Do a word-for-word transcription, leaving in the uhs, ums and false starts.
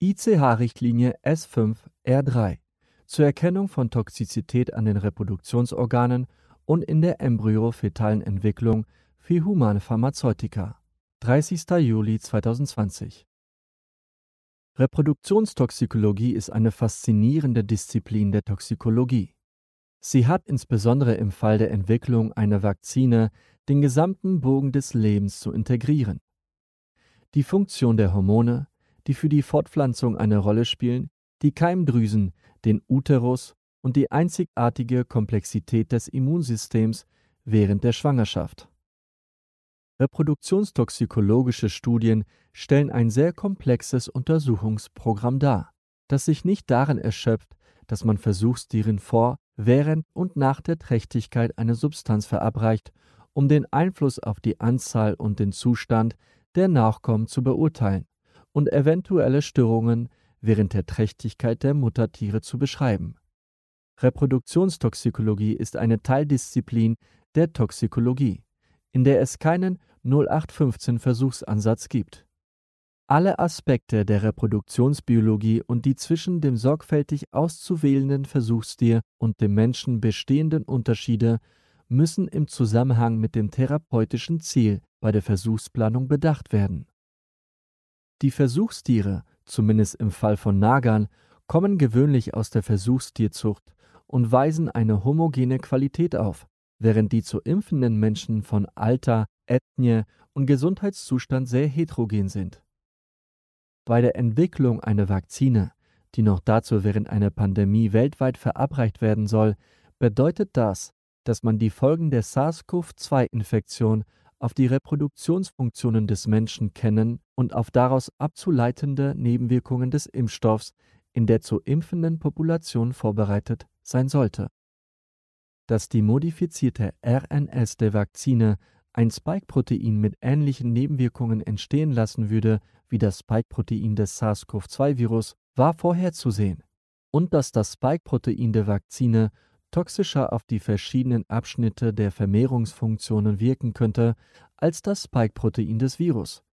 I C H-Richtlinie S fünf R drei zur Erkennung von Toxizität an den Reproduktionsorganen und in der embryofetalen Entwicklung für humane Pharmazeutika. dreißigster Juli zweitausendzwanzig. Reproduktionstoxikologie ist eine faszinierende Disziplin der Toxikologie. Sie hat insbesondere im Fall der Entwicklung einer Vakzine den gesamten Bogen des Lebens zu integrieren. Die Funktion der Hormone, die für die Fortpflanzung eine Rolle spielen, die Keimdrüsen, den Uterus und die einzigartige Komplexität des Immunsystems während der Schwangerschaft. Reproduktionstoxikologische Studien stellen ein sehr komplexes Untersuchungsprogramm dar, das sich nicht darin erschöpft, dass man Versuchstieren vor, während und nach der Trächtigkeit eine Substanz verabreicht, um den Einfluss auf die Anzahl und den Zustand der Nachkommen zu beurteilen und eventuelle Störungen während der Trächtigkeit der Muttertiere zu beschreiben. Reproduktionstoxikologie ist eine Teildisziplin der Toxikologie, in der es keinen null acht fünfzehn Versuchsansatz gibt. Alle Aspekte der Reproduktionsbiologie und die zwischen dem sorgfältig auszuwählenden Versuchstier und dem Menschen bestehenden Unterschiede müssen im Zusammenhang mit dem therapeutischen Ziel bei der Versuchsplanung bedacht werden. Die Versuchstiere, zumindest im Fall von Nagern, kommen gewöhnlich aus der Versuchstierzucht und weisen eine homogene Qualität auf, während die zu impfenden Menschen von Alter, Ethnie und Gesundheitszustand sehr heterogen sind. Bei der Entwicklung einer Vakzine, die noch dazu während einer Pandemie weltweit verabreicht werden soll, bedeutet das, dass man die Folgen der SARS-C o V zwei Infektion auf die Reproduktionsfunktionen des Menschen kennen und auf daraus abzuleitende Nebenwirkungen des Impfstoffs in der zu impfenden Population vorbereitet sein sollte. Dass die modifizierte R N S der Vakzine ein Spike-Protein mit ähnlichen Nebenwirkungen entstehen lassen würde wie das Spike-Protein des SARS-C o V zwei Virus, war vorherzusehen. Und dass das Spike-Protein der Vakzine toxischer auf die verschiedenen Abschnitte der Vermehrungsfunktionen wirken könnte als das Spike-Protein des Virus,